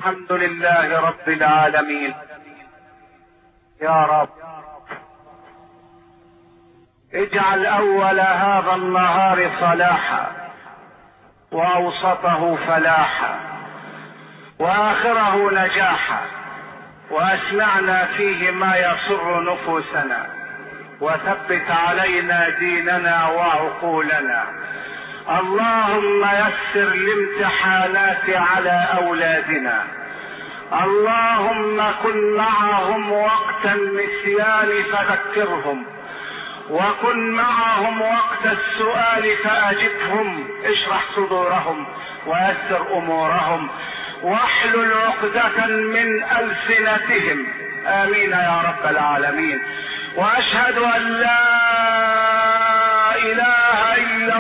الحمد لله رب العالمين. يا رب اجعل اول هذا النهار صلاحا، واوسطه فلاحا، واخره نجاحا، واسمعنا فيه ما يسر نفوسنا، وثبت علينا ديننا وعقولنا. اللهم يسر الامتحانات على اولادنا، اللهم كن معهم وقت النسيان فذكرهم، وكن معهم وقت السؤال فاجبهم، اشرح صدورهم ويسر امورهم، واحلل عقدة من السنتهم، امين يا رب العالمين. واشهد ان لا اله الا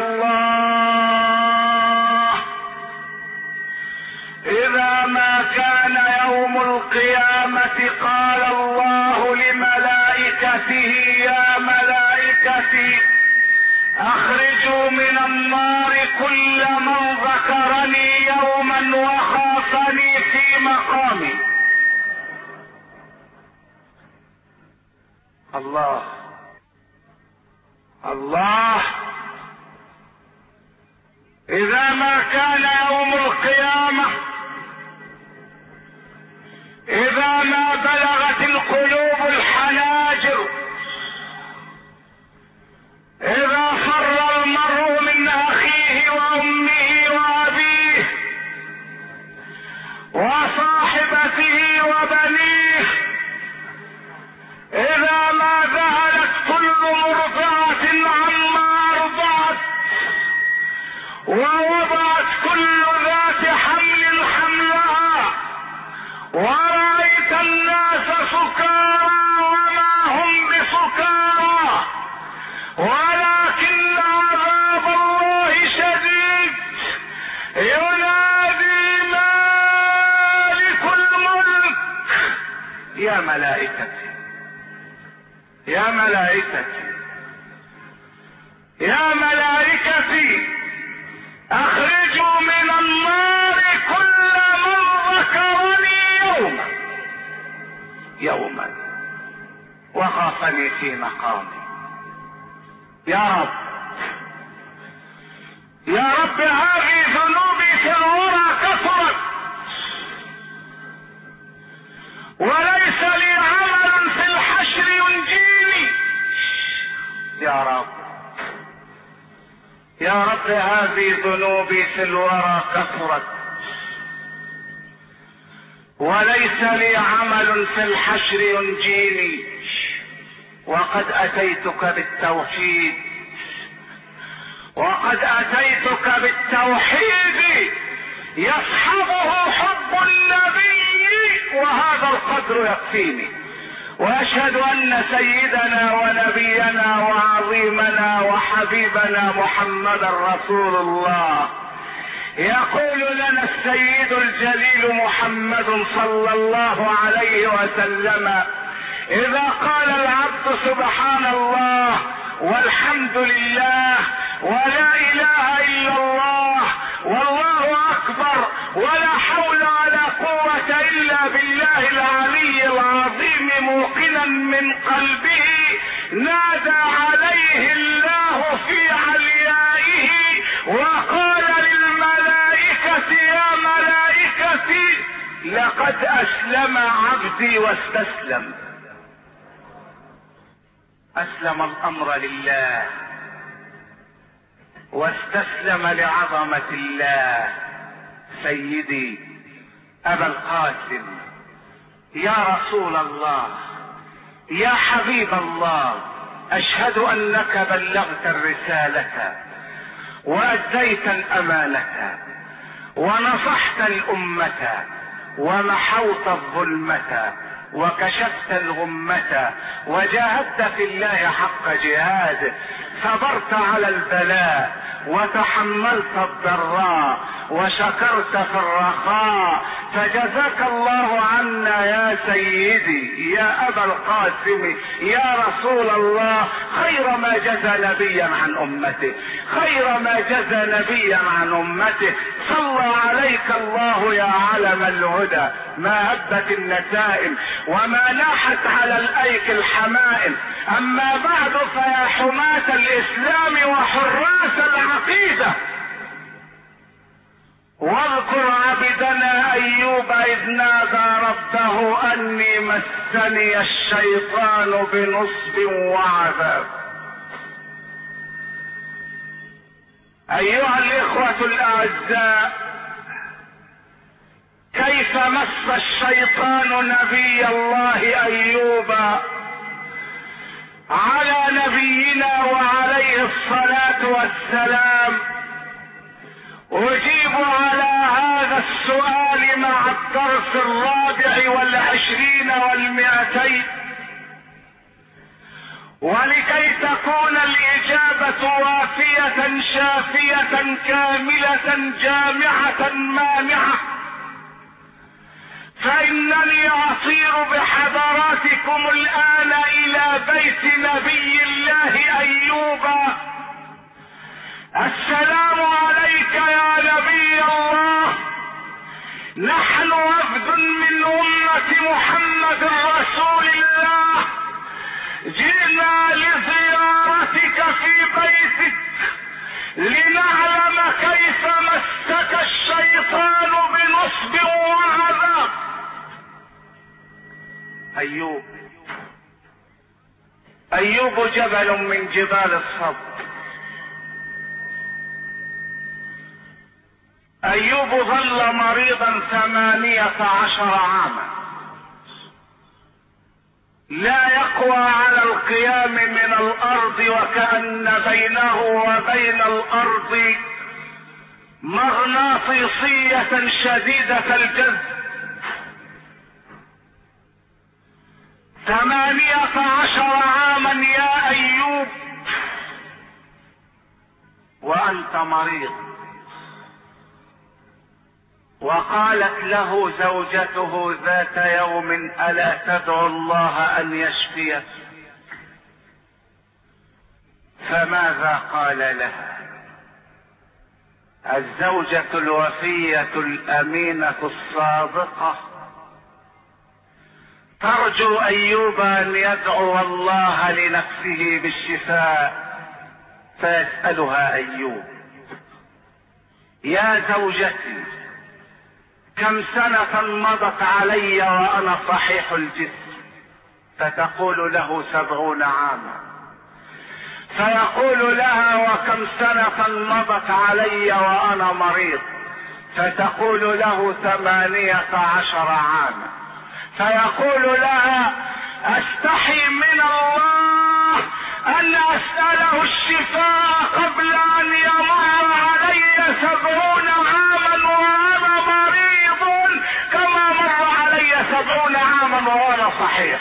الله. اذا ما كان يوم القيامة قال الله لملائكته يا ملائكتي اخرجوا من النار كل من ذكرني يوما وخافني في مقامي. الله الله. اذا ما كان يوم القيامة، اذا ما بلغت القلوب الحناجر، اذا فر المرء من اخيه وامه وابيه وصاحبته وبنيه، اذا ما ذهلت كل مرضعة عما ارضعت، ووضعت كل ذات حمل حملها، ورأيت الناس سكارى وما هم بسكارى، ولكن عذاب الله شديد، ينادي مالك الملك يا ملائكتي يا ملائكتي يا ملائكتي اخرجوا من النار كل من ذكرني يوما وخافني في مقامي. يا رب يا رب هذه ذنوبي في الورى كثرت، وليس لي عمل في الحشر ينجيني. يا رب يا رب هذه ذنوبي في الورى كثرت، وليس لي عمل في الحشر ينجيني، وقد اتيتك بالتوحيد، وقد اتيتك بالتوحيد يصحبه حب النبي، وهذا القدر يكفيني. واشهد ان سيدنا ونبينا وعظيمنا وحبيبنا محمدا رسول الله. يقول لنا السيد الجليل محمد صلى الله عليه وسلم: اذا قال العبد سبحان الله والحمد لله ولا اله الا الله والله اكبر ولا حول ولا قوة الا بالله العلي العظيم، موقنا من قلبه نادى عليه الله في عليائه وقال للملائكة: يا ملائكتي لقد اسلم عبدي واستسلم. اسلم الامر لله واستسلم لعظمة الله. سيدي ابا القاسم، يا رسول الله، يا حبيب الله، اشهد انك بلغت الرسالة واديت الامانة ونصحت الامة ومحوت الظلمة وكشفت الغمة وجاهدت في الله حق جهاده، صبرت على البلاء وتحملت الضراء وشكرت في الرخاء، فجزاك الله عنا يا سيدي يا أبا القاسم يا رسول الله خير ما جزى نبيا عن أمته، خير ما جزى نبيا عن أمته. صلى عليك الله يا علم الهدى، ما هبت النسائم وما لاحت على الأيك الحمائم. أما بعد فيا حماة الإسلام وحراس العقيدة، واذكر عبدنا أيوب إذ نادى ربه أني مسني الشيطان بنصب وعذاب. أيها الإخوة الأعزاء، كيف مس الشيطان نبي الله أيوب على نبينا وعليه الصلاة والسلام؟ أجيب على هذا السؤال مع الدرس 24 و200، ولكي تكون الإجابة وافية شافية كاملة جامعة مانعة، فإنني أصير بحضراتكم الآن إلى بيت نبي الله أيوب. السلام عليك يا نبي الله، نحن وفد من أمة محمد رسول الله، جئنا لزيارتك في بيتك لنعلم كيف مسك الشيطان بنصب وعذاب. أيوب جبل من جبال الصبر. أيوب ظل مريضا 18 عاما، لا يقوى على القيام من الأرض، وكأن بينه وبين الأرض مغناطيسية شديدة الجذب. 18 عاما يا أيوب وأنت مريض. وقالت له زوجته ذات يوم ألا تدعو الله أن يشفيك؟ فماذا قال لها؟ الزوجة الوفية الأمينة الصادقة ترجو أيوب أن يدعو الله لنفسه بالشفاء، فيسألها أيوب يا زوجتي كم سنة مضت علي وأنا صحيح الجسم؟ فتقول له 70 عاما. فيقول لها وكم سنة مضت علي وأنا مريض؟ فتقول له 18 عاما. فيقول لها أستحي من الله أن أسأله الشفاء قبل أن يمر علي 70 عاما وأنا مريض، كما مر علي 70 عاما وأنا صحيح.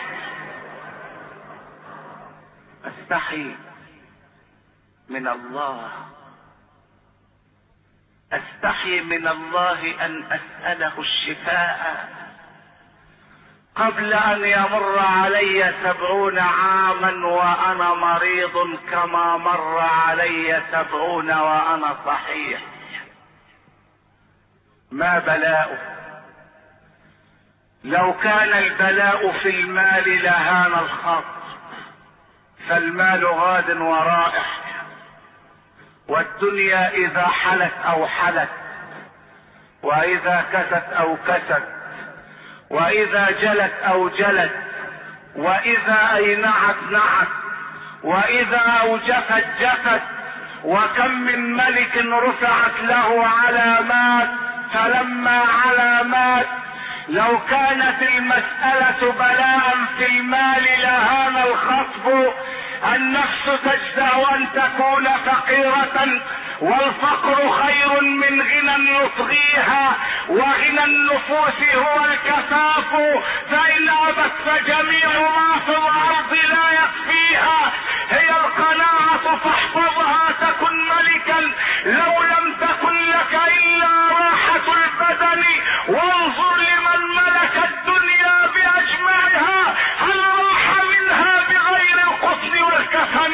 أستحي من الله، أستحي من الله أن أسأله الشفاء قبل أن يمر علي 70 عاما وأنا مريض، كما مر علي 70 وأنا صحيح. ما بلاؤه؟ لو كان البلاء في المال لهان الخط، فالمال غاد ورائح، والدنيا إذا حلت أو حلت، وإذا كست أو كست، وإذا جلت أو جلت، وإذا أينعت نعت، وإذا أوجفت جفت. وكم من ملك رفعت له علامات، فلما علامات لو كانت المسألة بلاء في المال لهان الخطب، النفس تجزع ان تكون فقيرة، والفقر خير من غنى يطغيها، وغنى النفوس هو الكفاف، فإن أبت فجميع ما في الأرض لا يكفيها. هي القناعة فاحفظها تكن ملكا، لو لم تكن لك إلا راحة البدن، وانظر لمن ملك الدنيا بأجمعها، هل راح منها بغير القطن والكفن؟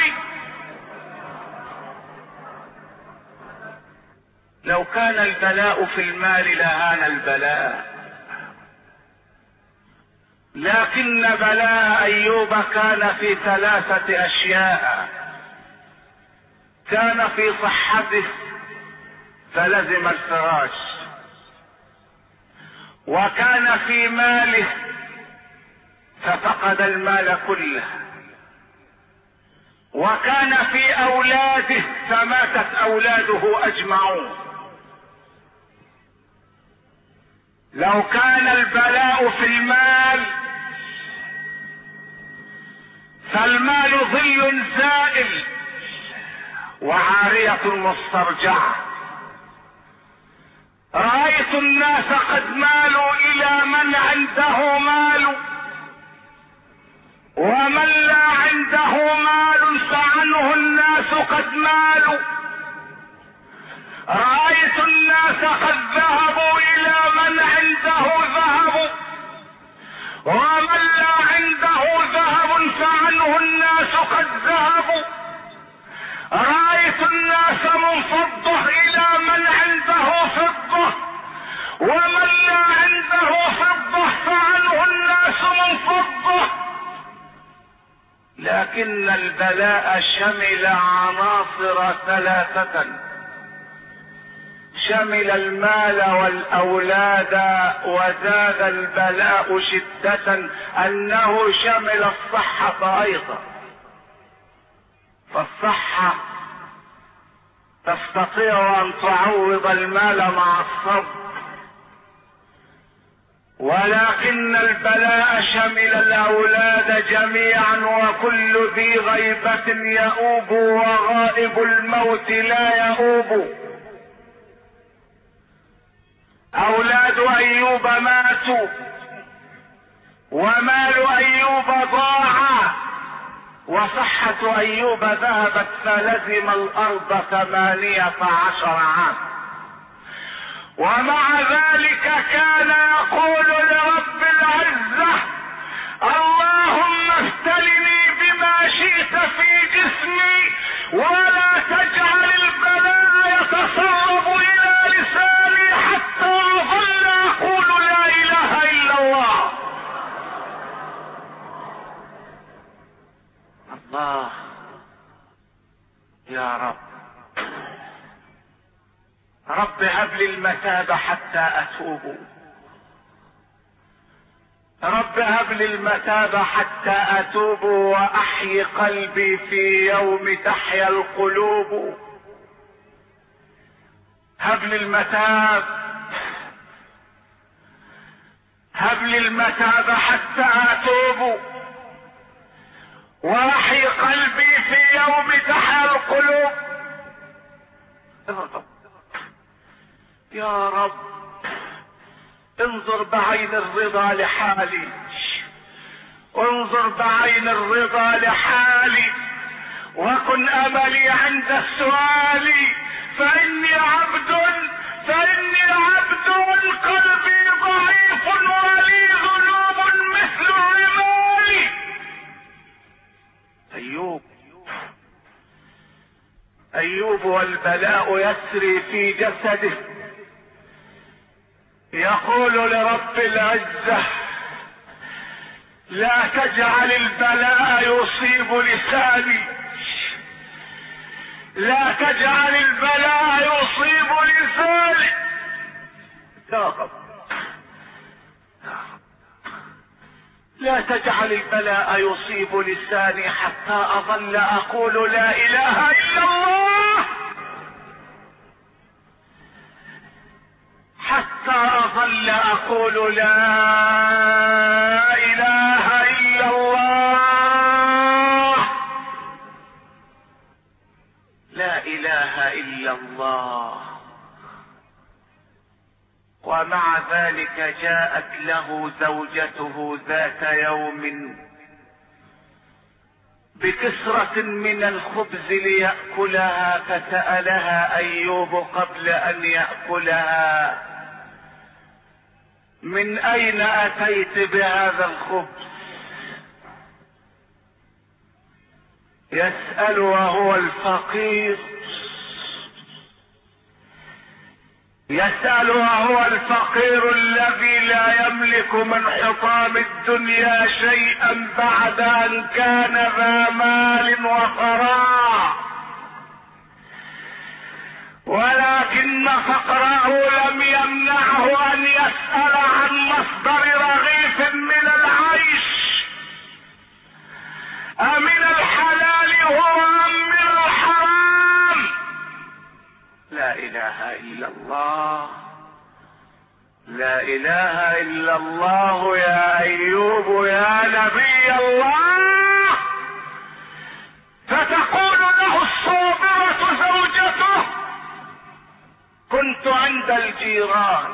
لو كان البلاء في المال لهان البلاء، لكن بلاء ايوب كان في 3 اشياء. كان في صحته فلزم الفراش، وكان في ماله ففقد المال كله، وكان في اولاده فماتت اولاده اجمعون. لو كان البلاء في المال فالمال ظل زائل وعارية مسترجعة. رأيت الناس قد مالوا الى من عنده مال، ومن لا عنده مال فعنه الناس قد مالوا. رأيت الناس قد ذهبوا الى من عنده ذهب، ومن لا عنده ذهب فعنه الناس قد ذهبوا. رأيت الناس منفضة الى من عنده فضة، ومن لا عنده فضة فعنه الناس منفضة. لكن البلاء شمل عناصر 3، شمل المال والاولاد، وزاد البلاء شدة انه شمل الصحة ايضا. فالصحة تستطيع ان تعوض المال مع الصبر، ولكن البلاء شمل الاولاد جميعا، وكل ذي غيبة يؤوب، وغائب الموت لا يؤوب. اولاد ايوب ماتوا، ومال ايوب ضاع، وصحة ايوب ذهبت، فلزم الارض 18 عام. ومع ذلك كان يقول لرب العزة: اللهم ابتلني بما شئت في جسمي، ولا تجعل البلاء يتسرب الى لساني حتى اظل اقول لا اله الا الله. الله يا رب، رب هب لي المتاب حتى اتوب، رب هب لي المتاب حتى اتوب، واحيي قلبي في يوم تحيا القلوب. هب لي المتاب، هب لي المتاب حتى اتوب، واحيي قلبي في يوم تحيا القلوب. يا رب انظر بعين الرضا لحالي، انظر بعين الرضا لحالي، وكن املي عند السؤال، فاني عبد قلبي ضعيف، ولي ذنوب مثل الرمال. ايوب والبلاء يسري في جسده، يقول لرب العزة: لا تجعل البلاء يصيب لساني، لا تجعل البلاء يصيب لساني. يا رب لا تجعل البلاء يصيب لساني حتى اظل اقول لا اله الا الله، حتى اظل اقول لا اله الا الله. ومع ذلك جاءت له زوجته ذات يوم بكسرة من الخبز ليأكلها، فسألها أيوب قبل أن يأكلها: من أين أتيت بهذا الخبز؟ يسأل وهو الفقير، يسأل وهو الفقير الذي لا يملك من حطام الدنيا شيئا بعد أن كان ذا مال وثراء، ولكن فقره لم يمنعه أن يسأل عن مصدر رغيف من العيش، أمن الحلال هو أم من الحرام؟ لا إله إلا الله، لا إله إلا الله يا أيوب يا نبي الله. فتقول له الصابرة زوجته: كنت عند الجيران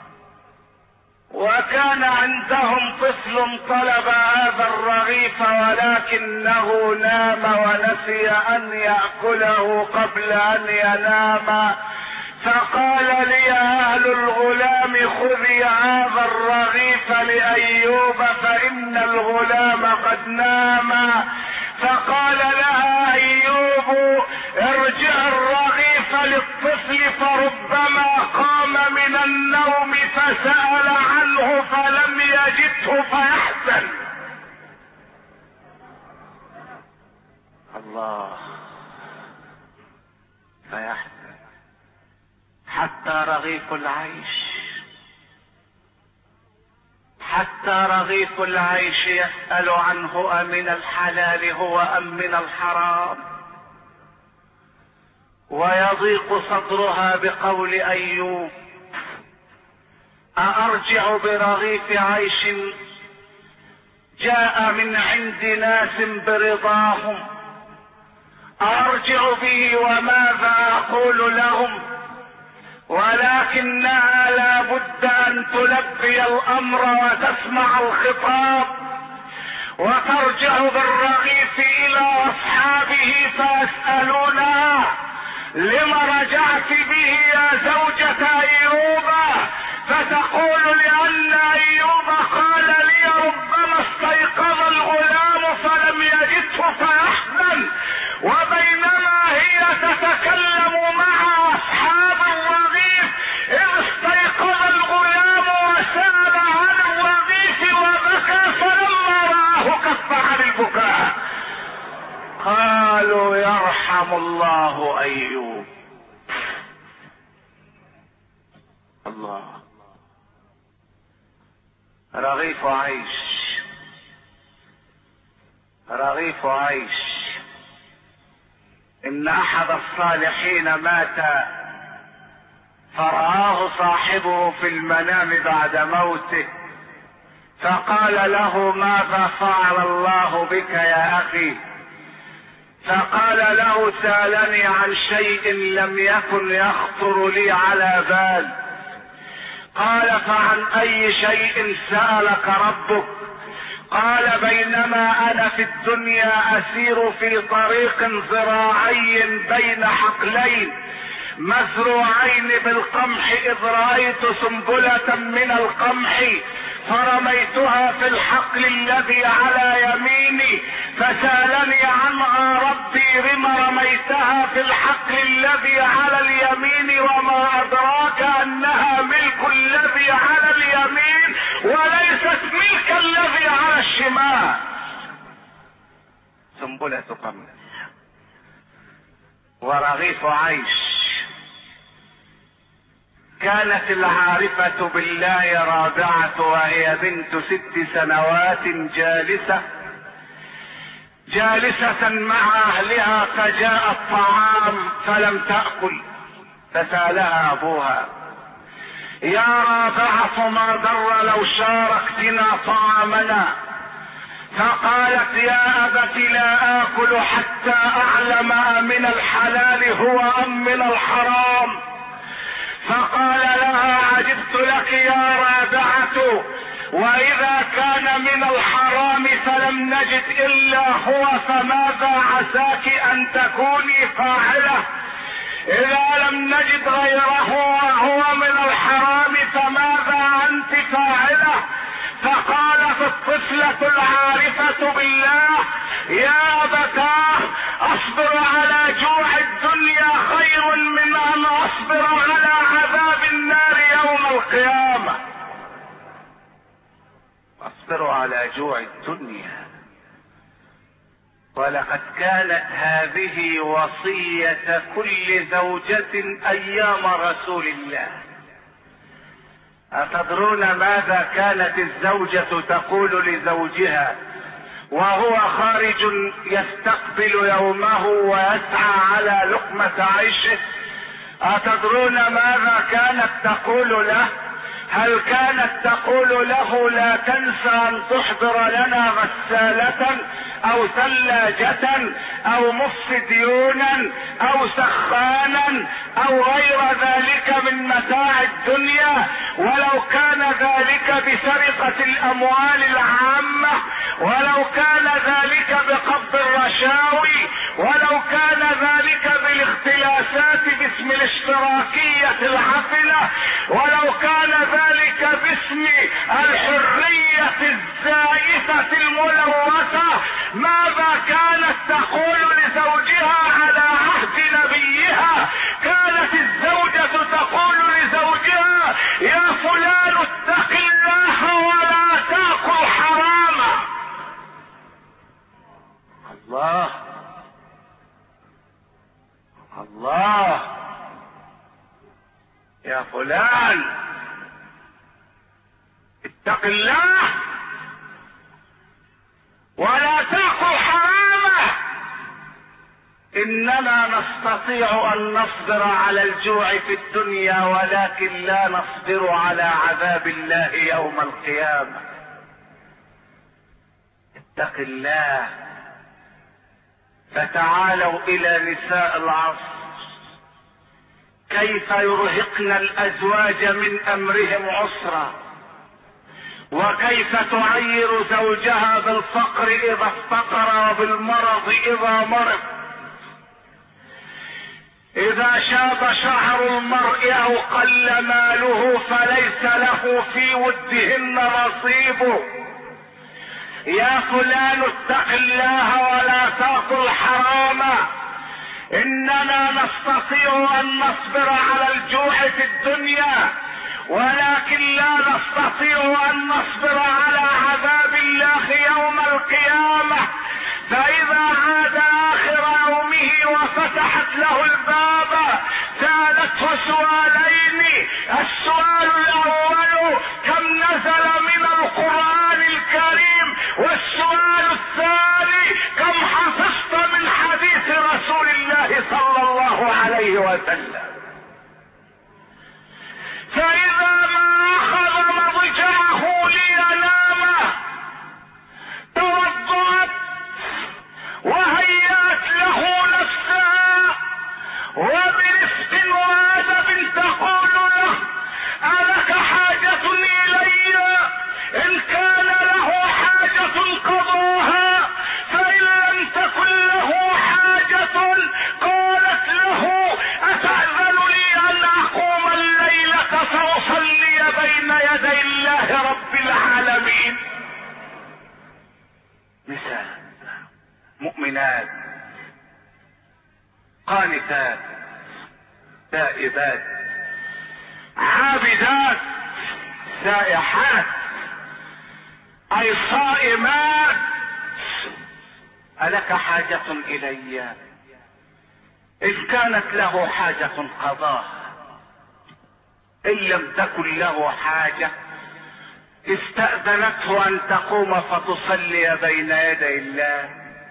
وكان عندهم طفل طلب هذا الرغيف، ولكنه نام ونسي أن يأكله قبل أن ينام، فقال لي أهل الغلام: خذي هذا الرغيف لأيوب فإن الغلام قد نام. فقال لها أيوب: ارجع الرغيف للطفل فربما قام من النوم فسأل عنه فلم يجده فيحزن. الله، فيحزن حتى رغيف العيش، حتى رغيف العيش يسأل عنه أمن الحلال هو أم من الحرام. ويضيق صدرها بقول أيوب: أأرجع برغيف عيش جاء من عند ناس برضاهم، أرجع به وماذا أقول لهم؟ ولكنها لا بد أن تلبي الأمر وتسمع الخطاب، وترجع بالرغيف إلى أصحابه فيسألونها: لم رجعت به يا زوجة أيوب؟ فتقول: لأن أيوب قال لي ربما استيقظ الغلام فلم يجده فيحزن. وبينما هي تتكلم مع أصحاب الرغيف إذ استيقظ الغلام وسأل عن الرغيف وبكى، فلما رآه كف عن البكاء. قالوا: يرحم الله أيوب. الله، رغيف عيش، رغيف عيش. إن أحد الصالحين مات فرآه صاحبه في المنام بعد موته، فقال له: ماذا فعل الله بك يا أخي؟ فقال له: سألني عن شيء لم يكن يخطر لي على بال. قال: فعن أي شيء سألك ربك؟ قال: بينما أنا في الدنيا أسير في طريق زراعي بين حقلين مزروعين بالقمح، إذ رأيت سنبلة من القمح فرميتها في الحقل الذي على يميني، فسألني عنها ربي: لم رميتها في الحقل الذي على اليمين؟ وما أدراك أنها ملك الذي على اليمين وليست ملك الذي على الشمال. سنبلة قمح ورغيف عيش. كانت العارفة بالله رابعة وهي بنت 6 سنوات جالسة مع أهلها، فجاء الطعام فلم تأكل، فسألها أبوها: يا رابعة ما ضر لو شاركتنا طعامنا؟ فقالت: يا أبت لا آكل حتى أعلم من الحلال هو أم من الحرام. فقال لها: عجبت لك يا رابعة، واذا كان من الحرام فلم نجد الا هو فماذا عساك ان تكوني فاعلة؟ اذا لم نجد غيره وهو من الحرام فماذا انت فاعلة؟ فقالت الطفلة العارفة بالله: يا أبتاه، أصبر على جوع الدنيا خير من أن أصبر على عذاب النار يوم القيامة. أصبر على جوع الدنيا. ولقد كانت هذه وصية كل زوجة أيام رسول الله. أتدرون ماذا كانت الزوجة تقول لزوجها وهو خارج يستقبل يومه ويسعى على لقمة عيشه؟ أتدرون ماذا كانت تقول له؟ هل كانت تقول له: لا تنسى ان تحضر لنا غسالة او ثلاجة او مفسديونا او سخانا او غير ذلك من متاع الدنيا؟ ولو كان ذلك بسرقة الاموال العامة، ولو كان ذلك بقبض الرشاوي، ولو كان ذلك بالاختلاسات باسم الاشتراكية العفنة، ولو كان ذلك باسم الحرية الزائفة الملوثة، ماذا كانت تقول لزوجها على عهد نبيها؟ كانت الزوجة تقول لزوجها: يا فلان اتق الله ولا تأكل حراما. الله الله، يا فلان اتق الله ولا تأكل حراما. اننا نستطيع ان نصبر على الجوع في الدنيا، ولكن لا نصبر على عذاب الله يوم القيامة. اتق الله. فتعالوا الى نساء العصر كيف يرهقن الازواج من امرهم عسرا، وكيف تعير زوجها بالفقر اذا افتقر وبالمرض اذا مرض. اذا شاب شعر المرء او قل ماله فليس له في ودهن نصيب. يا فلان اتق الله ولا تأكل حراما. اننا نستطيع ان نصبر على الجوع في الدنيا، ولكن لا نستطيع ان نصبر على عذاب الله يوم القيامة. فاذا عاد اخر يومه وفتحت له الباب سالته سؤالين: السؤال الاول: كم نزل من القرآن الكريم؟ والسؤال الثاني: كم حفظت من حديث رسول الله صلى الله عليه وسلم؟ فإذا ما أخذ مضجعه لينام توضأت وهيأت له نفسها وبرفق وأدب تقول له: ألك حاجة إلي؟ إن كان له حاجة قضاها، فإن لم تكن له حاجة قالت له: أتأذن لي أن أقوم الليلة فأصلي بين يدي الله رب العالمين؟ نساء مؤمنات قانتات تائبات عابدات سائحات اي صائمات. ألك حاجة إلي؟ إذ كانت له حاجة قضاها، إن لم تكن له حاجة استأذنته أن تقوم فتصلي بين يدي الله.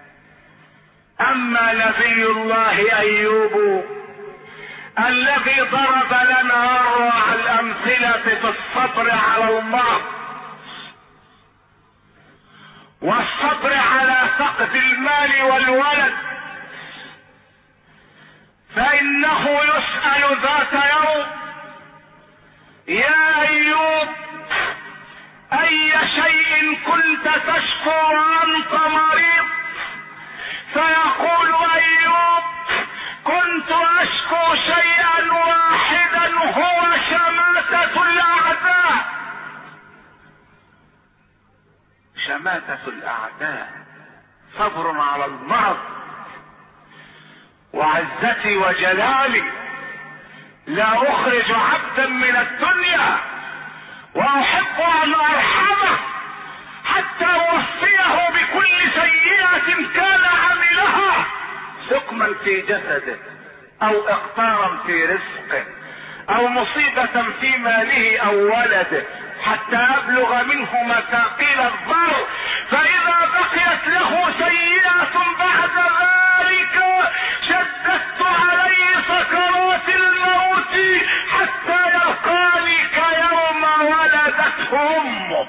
أما نبي الله أيوب الذي ضرب لنا أروع الأمثلة في الصبر على المرض والصبر على فقد المال والولد، فإنه يسأل ذات يوم يا ايوب اي شيء كنت تشكو وانت مريض؟ فيقول ايوب كنت اشكو شيئا واحدا هو شماتة الاعداء. شماتة الاعداء، صبر على المرض. وعزتي وجلالي لا اخرج عبدا من الدنيا واحب ان ارحمه حتى اوفيه بكل سيئة كان عملها، سقما في جسده او اقطارا في رزقه او مصيبة في ماله او ولده، حتى ابلغ منه مثاقيل الضر، فاذا بقيت له سيئة بعد ذلك شددت عليه سكرات الموت حتى يلقاني كيوم ولدته امه.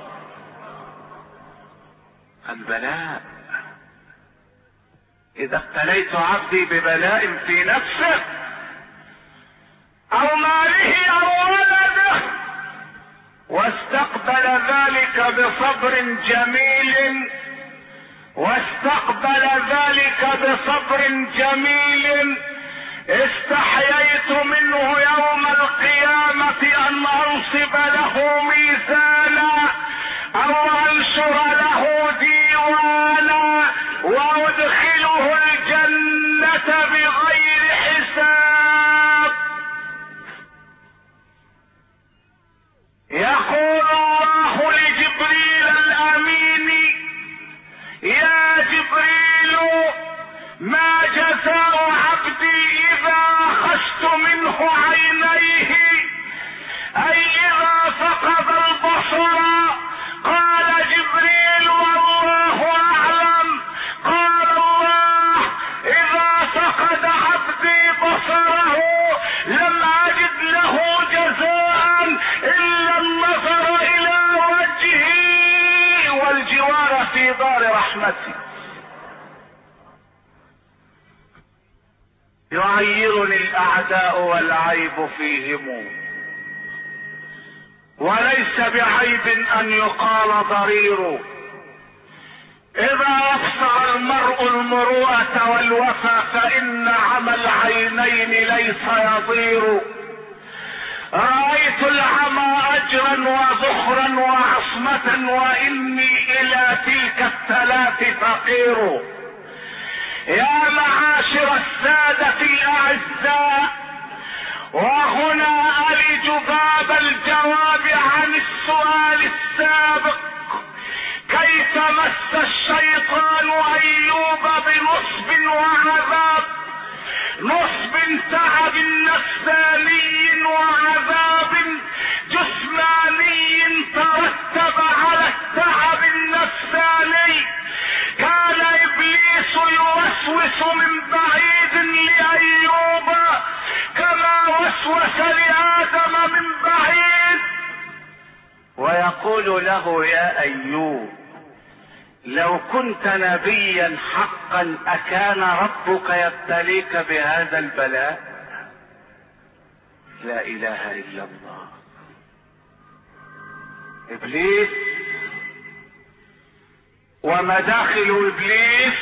البلاء، اذا ابتليت عبدي ببلاء في نفسه او ماله او ولده واستقبل ذلك بصبر جميل استحييت منه يوم القيامة ان انصب له ميزانا او انشر له ديوانا وادخله الجنة بغير حساب. يقول الله لجبريل الامين يا جبريل ما جزاء عبدي اذا اخذت منه عينيه اي اذا فقد البصر؟ قال جبريل والله اعلم. قال الله اذا فقد عبدي بصره لم اجد له جزاء الا النظر الى وجهي والجوار في دار رحمتي. يعيرني الاعداء والعيب فيهم، وليس بعيب ان يقال ضرير. اذا ابصر المرء المروءة والوفا فان عمى العينين ليس يضير. رأيت العمى اجرا وذخرا وعصمة واني الى تلك الثلاث فقير. يا معاشر السادة الاعزاء، وهنا ألج باب الجواب عن السؤال السابق: كيف مس الشيطان ايوب بنصب وعذاب؟ نصب تعب نفساني وعذاب جسماني ترتب على التعب النفساني. كان ابليس يوسوس من بعيد لايوب كما وسوس لآدم من بعيد، ويقول له: يا ايوب لو كنت نبيا حقا اكان ربك يبتليك بهذا البلاء؟ لا اله الا الله. ابليس ومداخل ابليس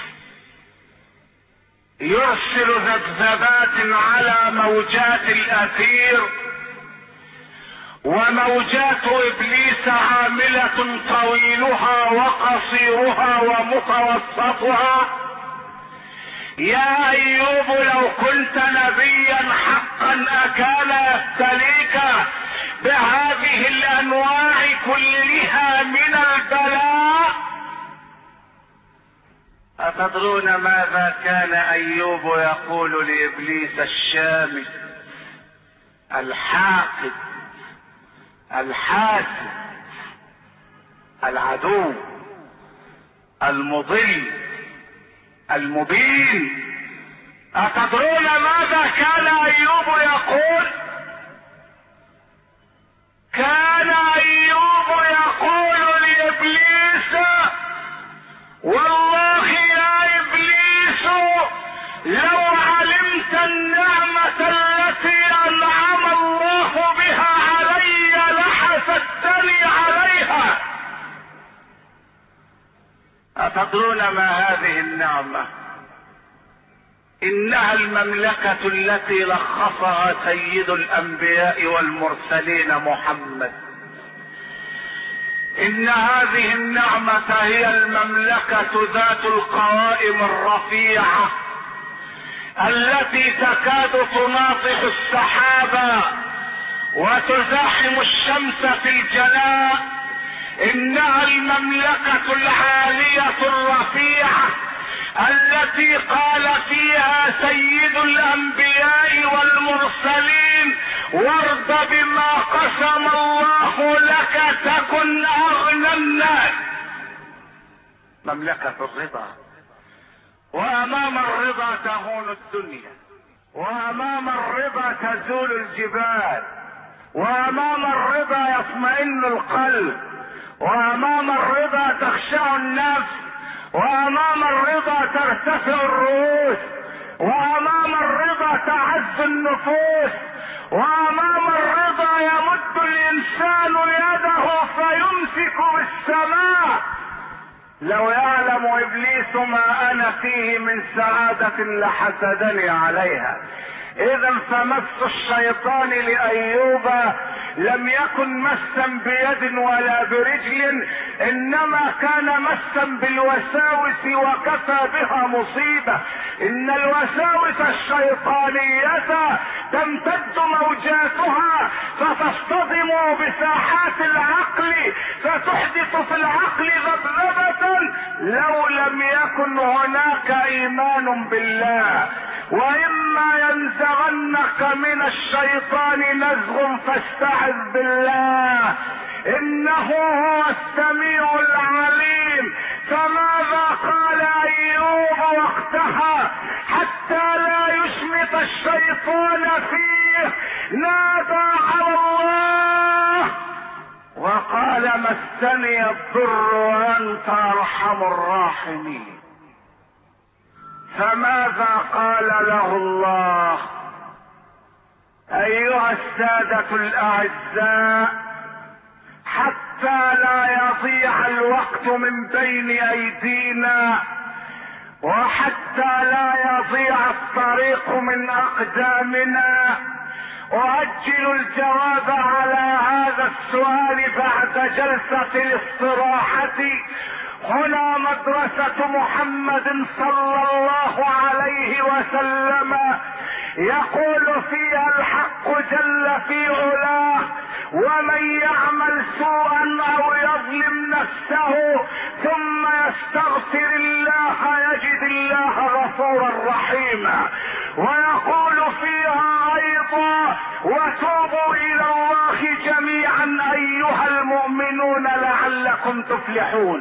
يرسل ذبذبات على موجات الاثير، وموجات ابليس عاملة طويلها وقصيرها ومتوسطها. يا ايوب لو كنت نبيا حقا اكان يبتليك بهذه الانواع كلها من البلاء. أتدرون ماذا كان ايوب يقول لابليس الشامي الحاقد الحاسد العدو المضل المبين؟ أتدرون ماذا كان ايوب يقول؟ كان ايوب يقول لابليس: والله يا ابليس لو علمت النعمة التي انعم الله بها حسدتني عليها. أتدرون ما هذه النعمة؟ إنها المملكة التي لخصها سيد الأنبياء والمرسلين محمد. إن هذه النعمة هي المملكة ذات القوائم الرفيعة التي تكاد تناطح السحابة وتزاحم الشمس في الجلاء. إنها المملكة العالية الرفيعة التي قال فيها سيد الأنبياء والمرسلين: وارض بما قسم الله لك تكن أغنى الناس. مملكة الرضا. وأمام الرضا تهون الدنيا، وأمام الرضا تزول الجبال، وأمام الرضا يطمئن القلب، وأمام الرضا تخشع النفس، وأمام الرضا ترتفع الرؤوس، وأمام الرضا تعز النفوس، وأمام الرضا يمد الإنسان يده فيمسك بالسماء. لو يعلم إبليس ما أنا فيه من سعادة لحسدني عليها. إذا فمس الشيطان لأيوب لم يكن مسا بيد ولا برجل، إنما كان مسا بالوساوس وكفى بها مصيبة. إن الوساوس الشيطانية تمتد موجاتها فتصطدم بساحات العقل فتحدث في العقل ذبذبة لو لم يكن هناك إيمان بالله. وإما ينزغنك من الشيطان نزغ فاستعذ بالله إنه هو السميع العليم. فماذا قال أيوب وقتها حتى لا يشمت الشيطان فيه؟ نادى على الله وقال: مسني الضر وأنت أرحم الراحمين. فماذا قال له الله؟ أيها السادة الأعزاء، حتى لا يضيع الوقت من بين أيدينا، وحتى لا يضيع الطريق من أقدامنا، أؤجل الجواب على هذا السؤال بعد جلسة الاستراحة. هنا مدرسة محمد صلى الله عليه وسلم يقول فيها الحق جل في علاه: ومن يعمل سوءا او يظلم نفسه ثم يستغفر الله يجد الله غفورا رحيما. ويقول فيها ايضا: وتوبوا الى الله جميعا ايها المؤمنون لعلكم تفلحون.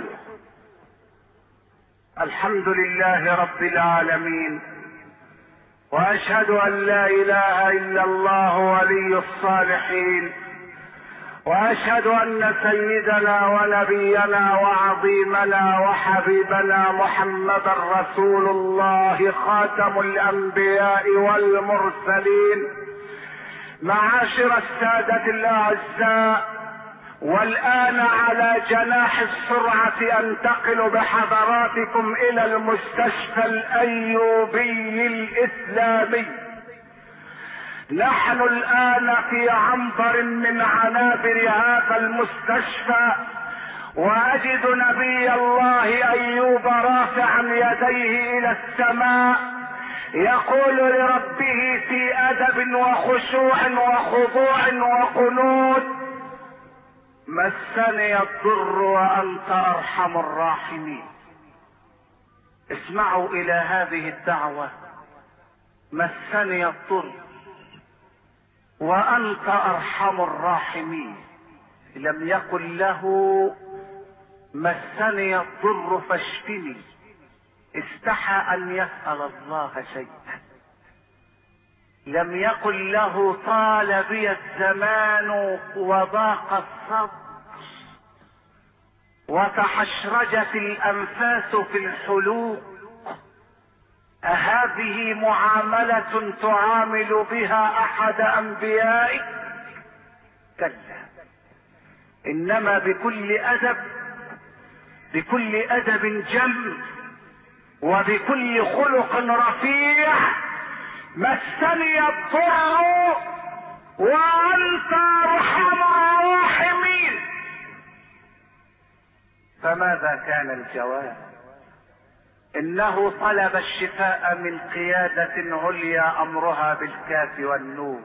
الحمد لله رب العالمين، واشهد ان لا اله الا الله ولي الصالحين، واشهد ان سيدنا ونبينا وعظيمنا وحبيبنا محمدا رسول الله خاتم الانبياء والمرسلين. معاشر السادة الاعزاء، والآن على جناح السرعة انتقل بحضراتكم إلى المستشفى الأيوبي الإسلامي. نحن الآن في عنبر من عنابر هذا المستشفى، وأجد نبي الله أيوب رافعا يديه إلى السماء يقول لربه في أدب وخشوع وخضوع وقنوت: مسني الضر وأنت أرحم الراحمين. اسمعوا إلى هذه الدعوة: مسني الضر وأنت أرحم الراحمين. لم يقل له مسني الضر فاشفني، استحى أن يسأل الله شيئا. لم يقل له طال بي الزمان وضاق الصبر وتحشرجت الأنفاس في الحلوق. أهذه معاملة تعامل بها أحد أنبيائك؟ كلا. انما بكل ادب، بكل ادب جم، وبكل خلق رفيع. مسني الضر وانت ارحم الراحمين. فماذا كان الجواب؟ انه طلب الشفاء من قيادة عليا امرها بالكاف والنون.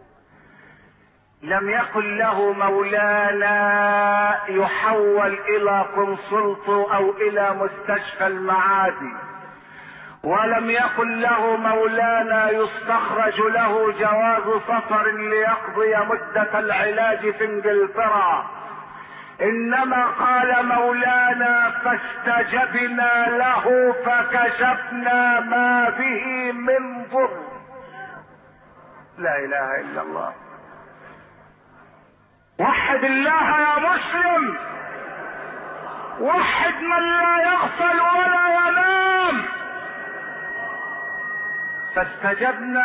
لم يكن له مولانا يحول الى قنصلت او الى مستشفى المعادي، ولم يكن له مولانا يستخرج له جواز سفر ليقضي مدة العلاج في انجلترا. انما قال مولانا فاستجبنا له فكشفنا ما به من ضر. لا اله الا الله. وحد الله يا مسلم، وحد من لا يغفل ولا ينام. فاستجبنا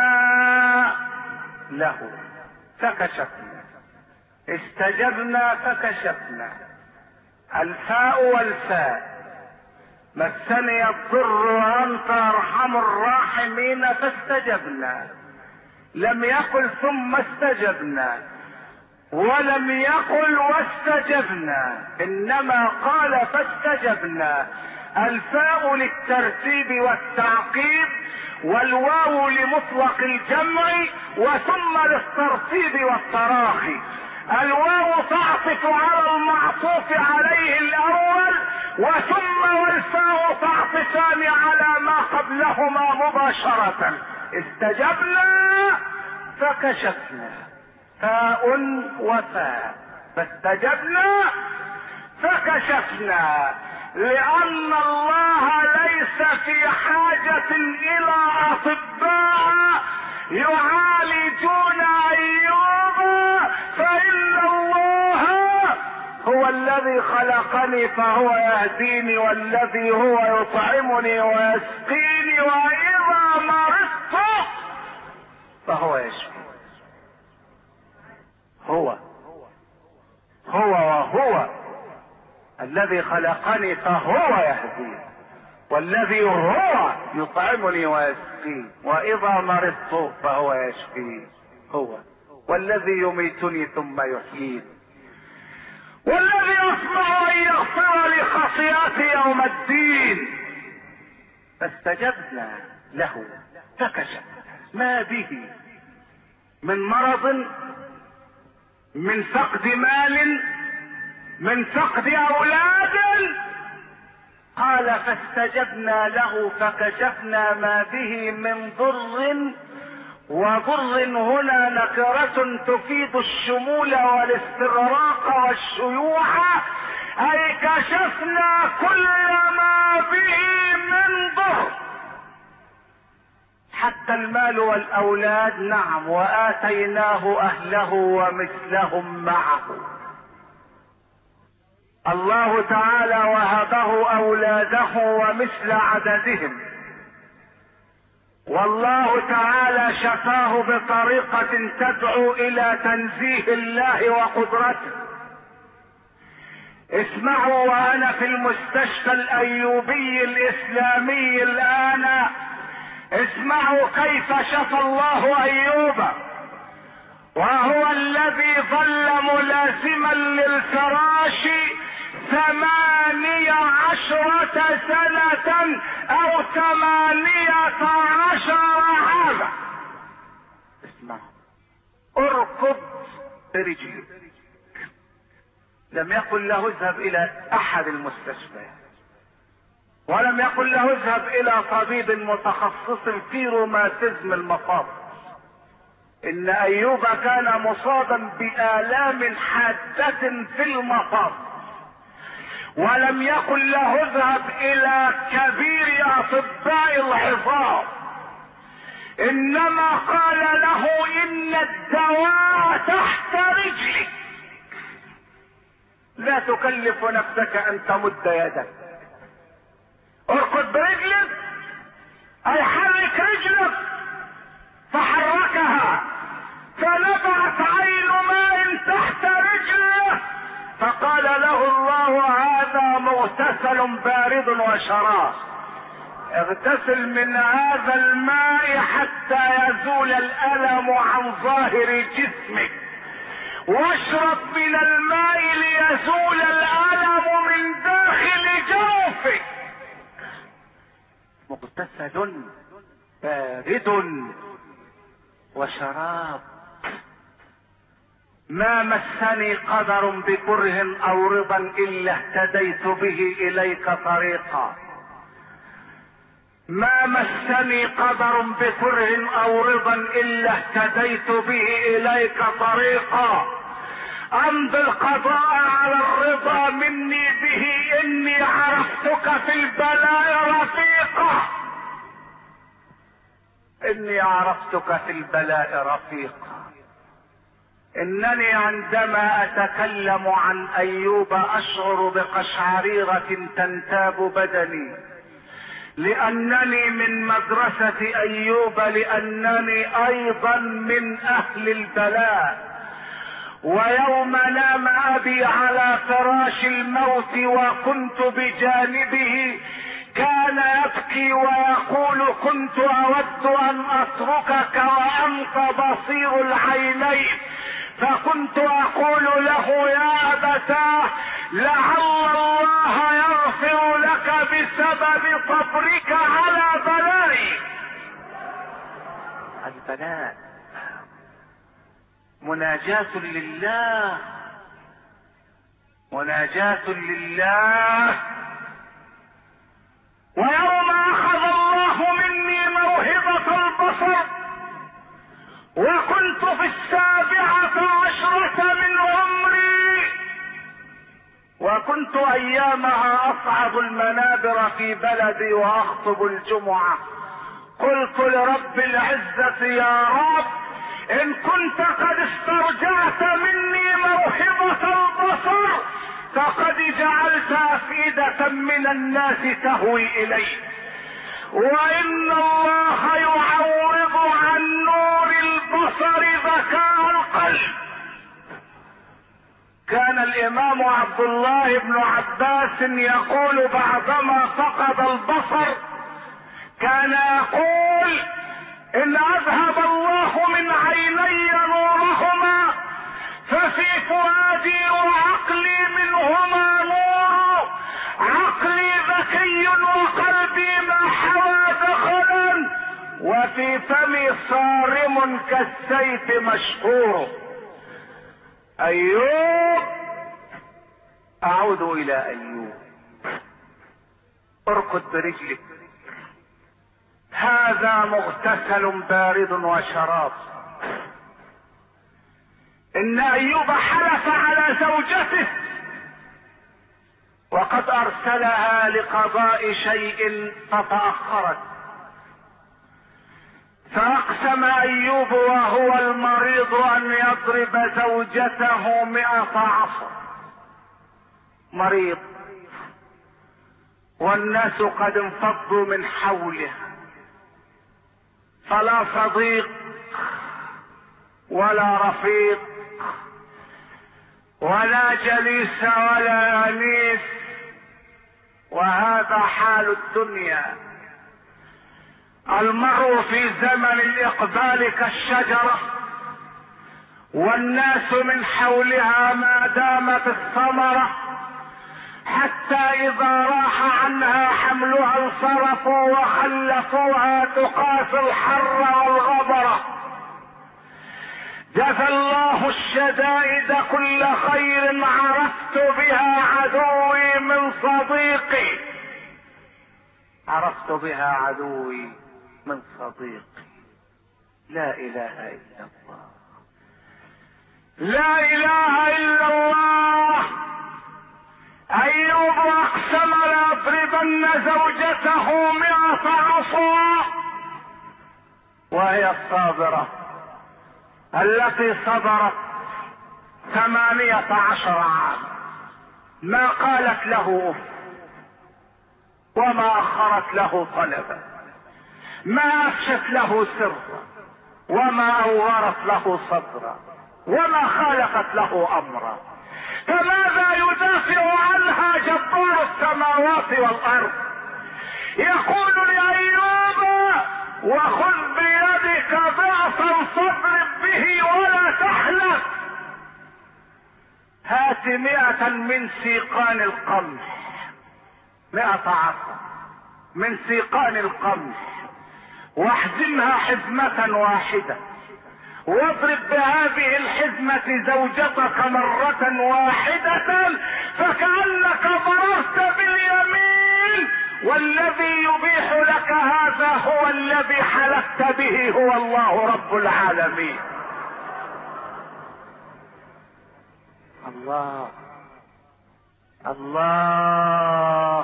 له فكشفنا، استجبنا فكشفنا، الفاء والفاء. مسني الضر وانت ارحم الراحمين فاستجبنا. لم يقل ثم استجبنا، ولم يقل واستجبنا، انما قال فاستجبنا. الفاء للترتيب والتعقيب، والواو لمطلق الجمع، وثم للترتيب والتراخي. الواو تعطف على المعطوف عليه الاول، وثم والفاء تعطفان على ما قبلهما مباشرة. استجبنا فكشفنا، فاء وفاء. فاستجبنا فكشفنا، لان الله ليس في حاجة الى اطباء يعالجون ايوب، فان الله هو الذي خلقني فهو يهديني، والذي هو يطعمني ويسقيني، واذا مرضت فهو يشفي. هو وهو الذي خلقني فهو يهديني، والذي هو يطعمني ويسقيني، واذا مرضت فهو يشفيني. هو والذي يميتني ثم يحييني، والذي يسمع ان يغفر لي خطيئتي يوم الدين. فاستجبنا له فكشف ما به من مرض، من فقد مال، من فقد اولاد. قال فاستجبنا له فكشفنا ما به من ضر. وضر هنا نكرة تفيد الشمول والاستغراق والشيوع، اي كشفنا كل ما به من ضر، حتى المال والاولاد. نعم، واتيناه اهله ومثلهم معه. الله تعالى وهبه اولاده ومثل عددهم، والله تعالى شفاه بطريقة تدعو الى تنزيه الله وقدرته. اسمعوا، وانا في المستشفى الايوبي الاسلامي الان، اسمعوا كيف شفى الله ايوب، وهو الذي ظل ملازما للفراش 18 سنة او 18 عاما. اسمع، اركض برجلك. لم يقل له اذهب الى احد المستشفيات، ولم يقل له اذهب الى طبيب متخصص في روماتيزم المفاصل. ان ايوب كان مصابا بآلام حادة في المفاصل، ولم يقل له اذهب الى كبير اطباء العظام، انما قال له ان الدواء تحت رجلك. لا تكلف نفسك ان تمد يدك، اركض برجلك، اي حرك رجلك. فحركها، فنبعت عين ماء تحت رجله، فقال له الله: هذا مغتسل بارد وشراب، اغتسل من هذا الماء حتى يزول الألم عن ظاهر جسمك، واشرب من الماء ليزول الألم من داخل جوفك. مغتسل بارد وشراب. ما مسني قدر بكره او رضا الا اهتديت به اليك طريقا. ما مسني قدر بكره او رضا الا اهتديت به اليك طريقا. امضي القضاء على الرضا مني به، اني عرفتك في البلاء رفيقا. اني عرفتك في البلاء رفيقا. انني عندما اتكلم عن ايوب اشعر بقشعريرة تنتاب بدني، لانني من مدرسة ايوب، لانني ايضا من اهل البلاء. ويوم نام ابي على فراش الموت وكنت بجانبه كان يبكي ويقول: كنت اود ان اتركك وانت بصير العينين. فكنت اقول له: يا ابتاه، لعل الله يغفر لك بسبب صبرك على بلائي. البلاء مناجاة لله، مناجاة لله. ويوم اخذ الله مني موهبة البصر وكنت في 17 من عمري، وكنت ايامها اصعد المنابر في بلدي واخطب الجمعة، قلت لرب العزة: يا رب، ان كنت قد استرجعت مني موهبة البصر فقد جعلت افئدة من الناس تهوي الي، وان الله يعوض عن نور البصر ذكاء القلب. كان الامام عبد الله بن عباس يقول بعدما فقد البصر، كان يقول: ان اذهب الله من عيني نورهما ففي فؤادي وعقلي منهما نور، عقلي ذكي وقلبي ما حوى دخلا، وفي فمي صارم كالسيف مشهور. ايوب، اعود الى ايوب. اركض برجلك، هذا مغتسل بارد وشراب. ان ايوب حلف على زوجته وقد ارسلها لقضاء شيء فتأخرت، فاقسم ايوب وهو المريض ان يضرب زوجته 100 عصا. مريض والناس قد انفضوا من حوله، فلا صديق ولا رفيق ولا جليس ولا انيس، وهذا حال الدنيا. المرء في زمن الاقبال كالشجرة، والناس من حولها ما دامت الثمرة، حتى اذا راح عنها حملها انصرفوا وخلفوها تقاسي الحر والغبرة. جزى الله الشدائد كل خير، عرفت بها عدوي من صديقي، عرفت بها عدوي من صديقي. لا اله الا الله، لا اله الا الله. ايوب اقسم ليضربن زوجته 100 عصا، وهي الصابرة التي صبرت 18 عام، ما قالت له اف، وما اخرت له طلبا، ما افشت له سرا، وما اورت له صدرا، وما خالفت له امرا. فماذا يدافع عنها جبار السماوات والارض؟ يقول لأيوب: وخذ بيدك ضعفا فاضرب به ولا تحلف. هات 100 من سيقان القمح، 100 عصا من سيقان القمح، واحزمها حزمة واحدة، واضرب بهذه الحزمة زوجتك مرة واحدة، فكأنك ضربت باليمين، والذي يبيح لك هذا هو الذي حلفت به، هو الله رب العالمين. الله الله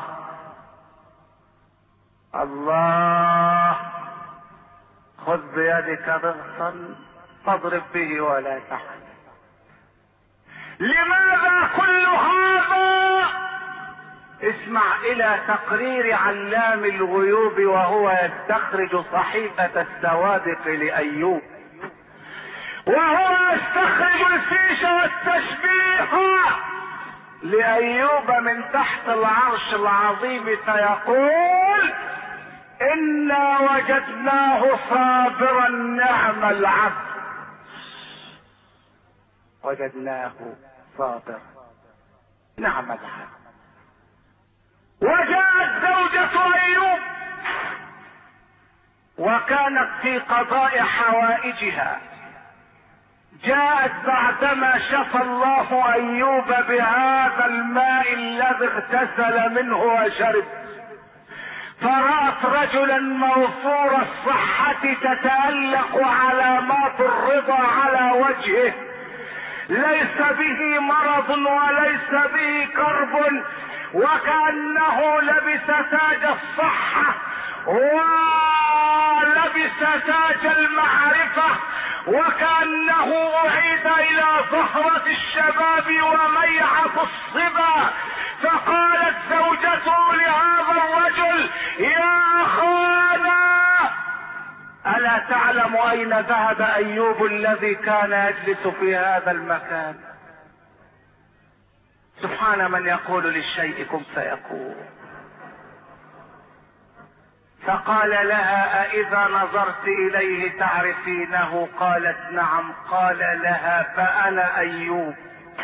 الله. خذ بيدك ضغطا فاضرب به ولا تحزن. لماذا كل هذا؟ اسمع الى تقرير علام الغيوب وهو يستخرج صحيفة السوادق لأيوب، وهو يستخرج الفيش والتشبيه لأيوب من تحت العرش العظيم، فيقول: إنا وجدناه صابرا نعم العبد. وجدناه صابرا نعم العبد. وجاءت زوجة أيوب وكانت في قضاء حوائجها، جاءت بعدما شفى الله أيوب بهذا الماء الذي اغتسل منه وشرب، فرأت رجلا موفور الصحة تتألق علامات الرضا على وجهه، ليس به مرض وليس به كرب، وكأنه لبس تاج الصحة ولبس تاج المعرفة، وكأنه أعيد إلى زهرة الشباب وميعة الصبا. فقالت زوجته لهذا الرجل: يا أخانا، ألا تعلم أين ذهب أيوب الذي كان يجلس في هذا المكان؟ سبحان من يقول للشيء كن فيكون. فقال لها: أإذا نظرت إليه تعرفينه؟ قالت: نعم. قال لها: فأنا أيوب،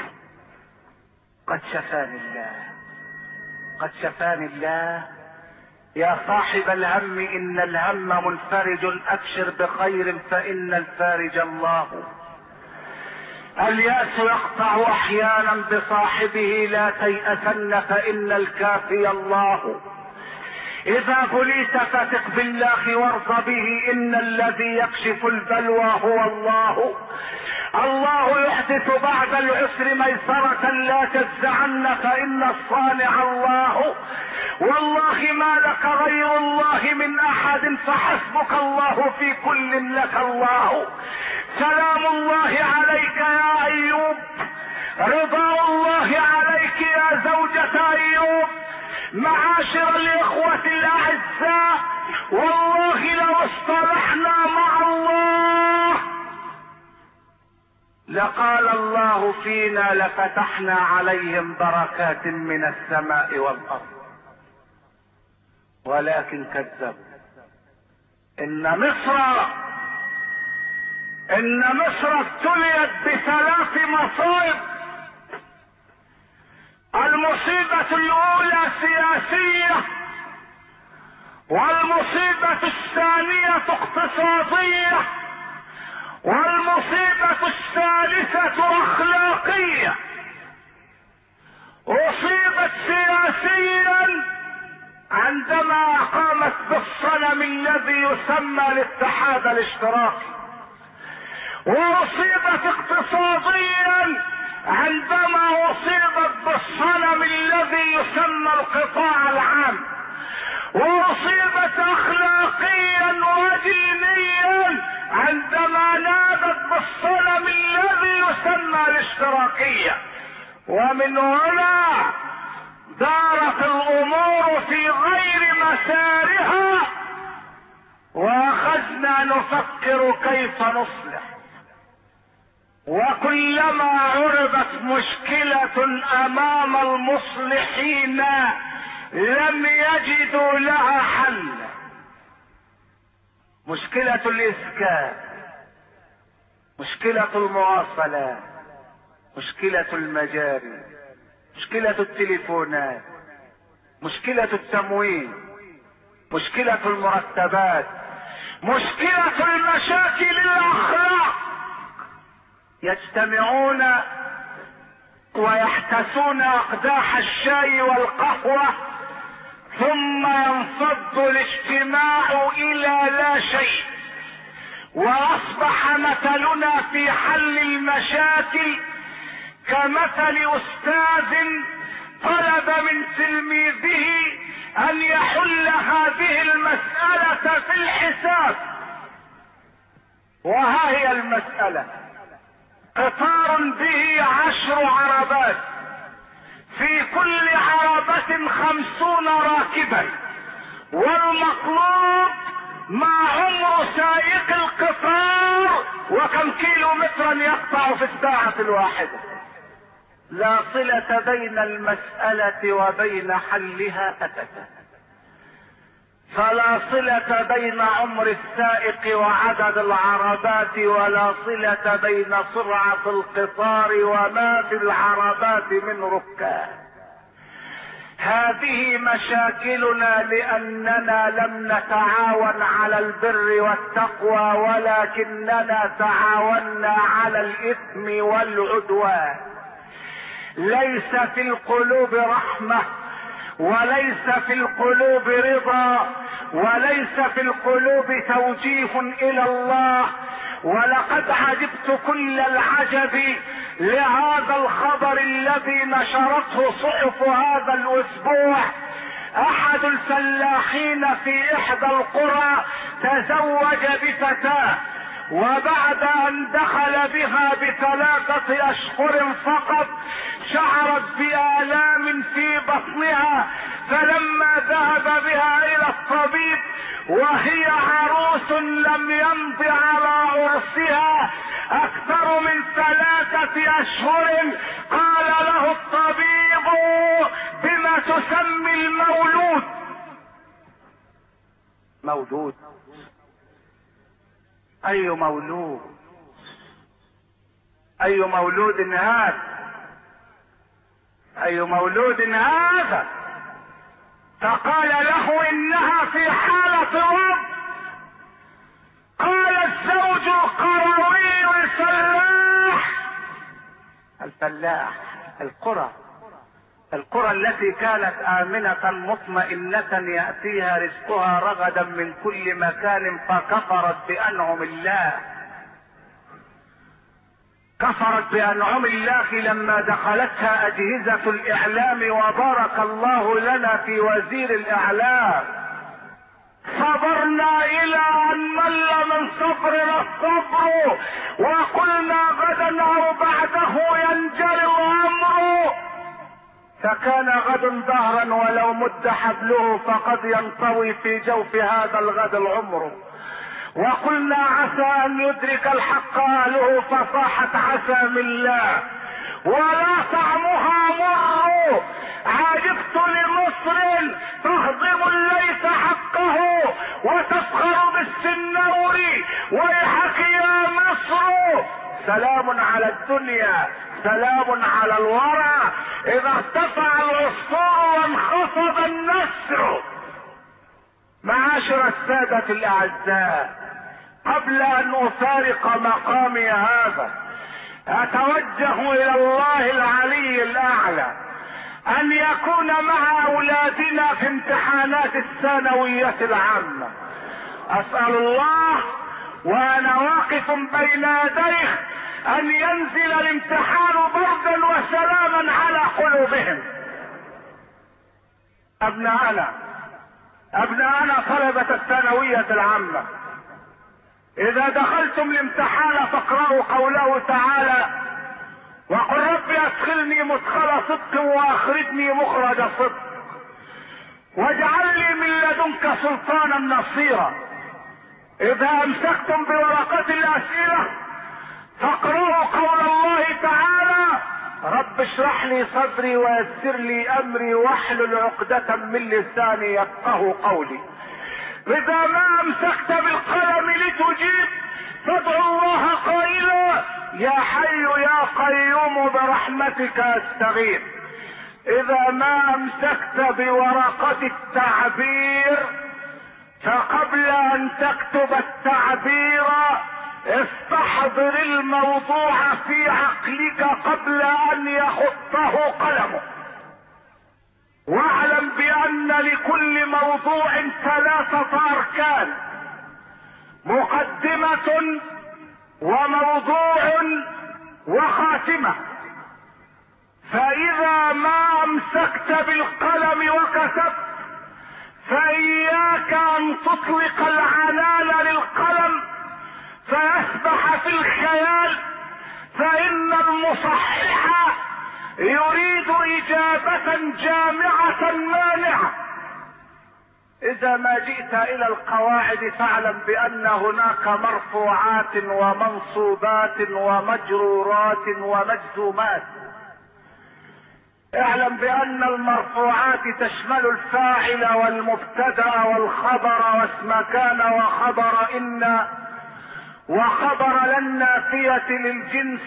قد شفاني الله، قد شفاني الله. يا صاحب الهم، إن الهم منفرج، أبشر بخير فإن الفارج الله. اليأس يقطع أحيانا بصاحبه، لا تيأسن فإن الكافي الله. إذا بليت فثق بالله وارض به، إن الذي يكشف البلوى هو الله. الله يحدث بعد العسر ميسرة، لا تجزعن فإن الصانع الله. والله ما لك غير الله من أحد، فحسبك الله في كل لك الله. سلام الله عليك يا أيوب، رضا الله عليك يا زوجة أيوب. معاشر الإخوة الأعزاء، والله لو اصطلحنا مع الله لقال الله فينا: لفتحنا عليهم بركات من السماء والأرض، ولكن كذبوا. إن مصر ابتليت ب3 مصائب. المصيبة الأولى سياسية، والمصيبة الثانية اقتصادية، والمصيبة الثالثة أخلاقية. أصيبت سياسيا عندما قامت بالصنم الذي يسمى الاتحاد الاشتراكي، وأصيبت اقتصاديا عندما أصيبت بالصنم الذي يسمى القطاع العام، وأصيبت أخلاقيا ودينيا عندما نادت بالصنم الذي يسمى الاشتراكية. ومن هنا دارت الأمور في غير مسارها، وأخذنا نفكر كيف نصلح. وكلما عرضت مشكلة امام المصلحين لم يجدوا لها حل. مشكلة الاسكان، مشكلة المواصلات، مشكلة المجاري، مشكلة التليفونات، مشكلة التموين، مشكلة المرتبات، مشكلة المشاكل الاخلاق. يجتمعون ويحتسون اقداح الشاي والقهوة ثم ينفض الاجتماع الى لا شيء. واصبح مثلنا في حل المشاكل كمثل استاذ طلب من تلميذه ان يحل هذه المسألة في الحساب. وها هي المسألة: قطار به 10 عربات، في كل عربة 50 راكبا، والمطلوب ما عمر سائق القطار وكم كيلو مترا يقطع في الساعة الواحدة. لا صلة بين المسألة وبين حلها أبدا. فلا صلة بين عمر السائق وعدد العربات، ولا صلة بين سرعة القطار وما في العربات من ركاب. هذه مشاكلنا لأننا لم نتعاون على البر والتقوى، ولكننا تعاوننا على الإثم والعدوان. ليس في القلوب رحمة، وليس في القلوب رضا، وليس في القلوب توجيه الى الله. ولقد عجبت كل العجب لهذا الخبر الذي نشرته صحف هذا الاسبوع. احد الفلاحين في احدى القرى تزوج بفتاة، وبعد ان دخل بها ب3 اشهر فقط شعرت بآلام في بطنها، فلما ذهب بها الى الطبيب وهي عروس لم يمض على عرسها اكثر من 3 اشهر، قال له الطبيب: بما تسمي المولود؟ مولود؟ اي مولود؟ اي مولود هذا؟ اي مولود هذا؟ فقال له: انها في حالة وضع. قال الزوج القروي الفلاح القرى التي كانت آمنة مطمئنة يأتيها رزقها رغدا من كل مكان، فكفرت بأنعم الله. كفرت بأنعم الله لما دخلتها أجهزة الإعلام، وبارك الله لنا في وزير الإعلام. صبرنا إلى أن مل من صبرنا الصبر، وقلنا غدا أو بعده ينجلي الأمر. فكان غد دهرا ولو مد حبله فقد ينطوي في جوف هذا الغد العمر. وقلنا عسى ان يدرك الحق اهله، فصاحت عسى من الله ولا طعمها مر. عجبت لمصر تهضم الليث حقه وتفخر بالسنور، ويحك يا مصر. سلام على الدنيا، سلام على الورى، اذا ارتفع العصفور وانخفض النسر. معاشر السادة الاعزاء، قبل ان افارق مقامي هذا اتوجه الى الله العلي الاعلى ان يكون مع اولادنا في امتحانات الثانوية العامة. اسأل الله وانا واقف بين يديه ان ينزل الامتحان بردا وسلاما على قلوبهم. ابناءنا طلبة الثانوية العامة، اذا دخلتم الامتحان فاقرأوا قوله تعالى: وقل ربي ادخلني مدخل صدق واخرجني مخرج صدق واجعل لي من لدنك سلطانا نصيرا. اذا امسكتم بورقة الاسئلة فاقرأوا قول الله تعالى: رب اشرح لي صدري ويسر لي امري واحلل عقدة من لساني يفقهوا قولي. اذا ما امسكت بالقلم لتجيب فادعو الله قائلا: يا حي يا قيوم برحمتك استغيث. اذا ما امسكت بورقة التعبير فقبل ان تكتب التعبير استحضر الموضوع في عقلك قبل ان يخطه قلمك. واعلم بان لكل موضوع 3 اركان: مقدمة وموضوع وخاتمة. فاذا ما امسكت بالقلم وكتبت فاياك ان تطلق العنان للقلم فيسبح في الخيال، فان المصحح يريد اجابة جامعة مانعة. اذا ما جئت الى القواعد فاعلم بان هناك مرفوعات ومنصوبات ومجرورات ومجزومات. اعلم بان المرفوعات تشمل الفاعل والمبتدأ والخبر واسم كان وخبر ان وخبر لن نافية للجنس،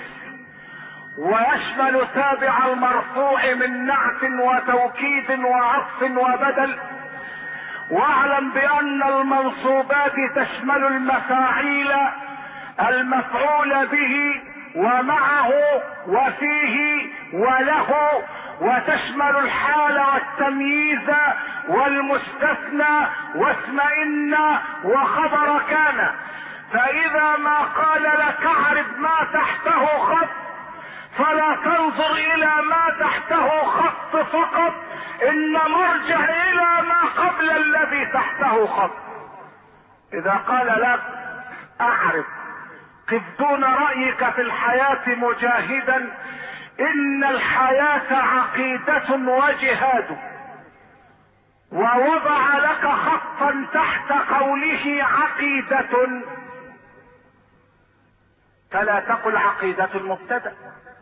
ويشمل تابع المرفوع من نعت وتوكيد وعطف وبدل. واعلم بان المنصوبات تشمل المفاعيل، المفعول به ومعه وفيه وله، وتشمل الحال والتمييز والمستثنى واسم ان وخبر كان. فاذا ما قال لك اعرف ما تحته خط فلا تنظر الى ما تحته خط فقط، انما ارجع الى ما قبل الذي تحته خط. اذا قال لك اعرف قف دون رأيك في الحياة مجاهدا، ان الحياة عقيدة وجهاد، ووضع لك خطا تحت قوله عقيدة، فلا تقل عقيدة مبتدأ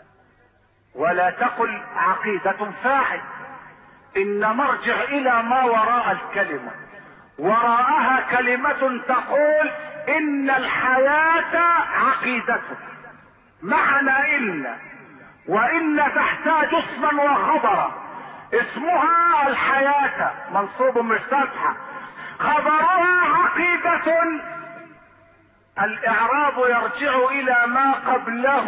ولا تقل عقيدة فاعل، انما ارجع الى ما وراء الكلمة. وراءها كلمة تقول ان الحياة عقيدة، معنى ان، وان تحتاج اسما وخبرا. اسمها الحياة منصوب مش فتحة، خبرها عقيدة. الاعراب يرجع الى ما قبله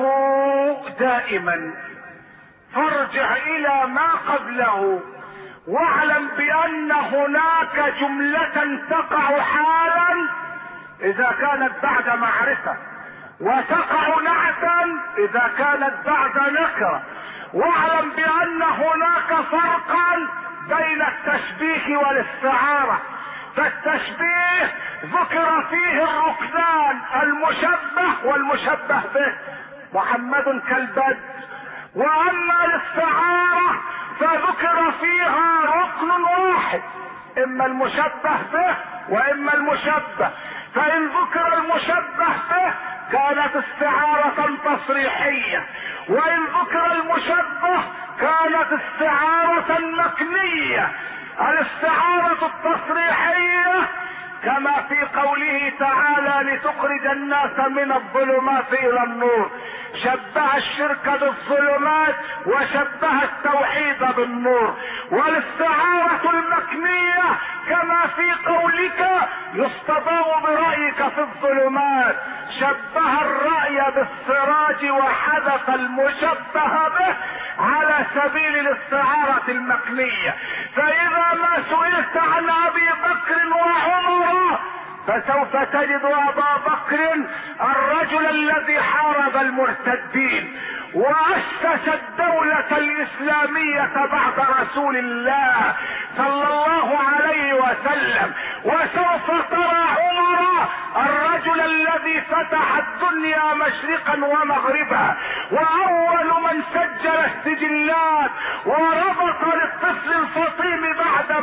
دائما، فارجع الى ما قبله. واعلم بان هناك جملة تقع حالا اذا كانت بعد معرفة، وتقع نعتا اذا كانت بعد نكرة. واعلم بان هناك فرقا بين التشبيه والاستعارة. فالتشبيه ذكر فيه الركنان المشبه والمشبه به، محمد كالبدر. واما الاستعارة فذكر فيها ركن واحد، اما المشبه به واما المشبه. فان ذكر المشبه به كانت استعارة تصريحية، وان ذكر المشبه كانت استعارة مكنية. الاستعارة التصريحية كما في قوله تعالى: لتخرج الناس من الظلمات الى النور، شبه الشرك بالظلمات وشبه التوحيد بالنور. والاستعارة المكنية كما في قولك: يستضاء برأيك في الظلمات، شبه الرأي بالسراج وحذف المشبه به على سبيل الاستعارة المكنية. فاذا ما سئلت عن ابي بكر وعمر فسوف تجد ابا بكر الرجل الذي حارب المرتدين واسس الدولة الاسلامية بعد رسول الله صلى الله عليه وسلم. وسوف ترى عمر الرجل الذي فتح الدنيا مشرقا ومغربا، واول من سجل السجلات وربط للطفل الفطيم بعد مولده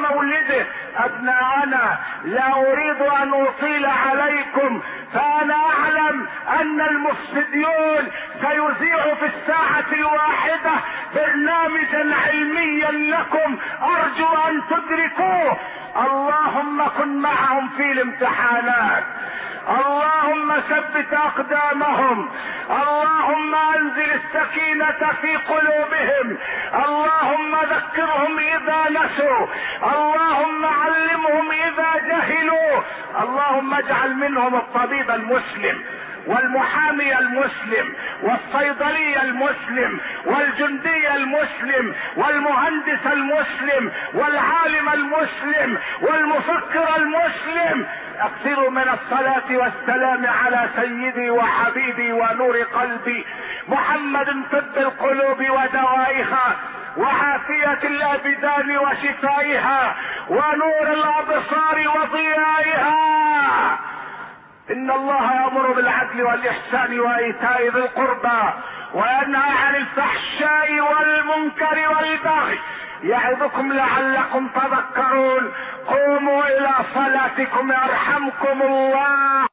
ووالده. ابناءنا لا اريد ان اطيل عليكم، فانا اعلم ان المفسديون سيذيع في الساعة الواحدة برنامجا علميا لكم، ارجو ان تدركوه. اللهم كن معهم في الامتحانات، اللهم ثبت اقدامهم، اللهم انزل السكينة في قلوبهم، اللهم ذكرهم اذا نسوا، اللهم علمهم اذا جهلوا، اللهم اجعل منهم الطبيب المسلم والمحامي المسلم والصيدلي المسلم والجندي المسلم والمهندس المسلم والعالم المسلم والمفكر المسلم. اكثروا من الصلاة والسلام على سيدي وحبيبي ونور قلبي محمد، طب القلوب ودوائها وعافية الابدان وشفائها ونور الابصار وضيائها. ان الله يأمر بالعدل والاحسان وايتاء ذي القربى وينهى عن الفحشاء والمنكر والبغي يعظكم لعلكم تذكرون. قوموا الى صلاتكم يرحمكم الله.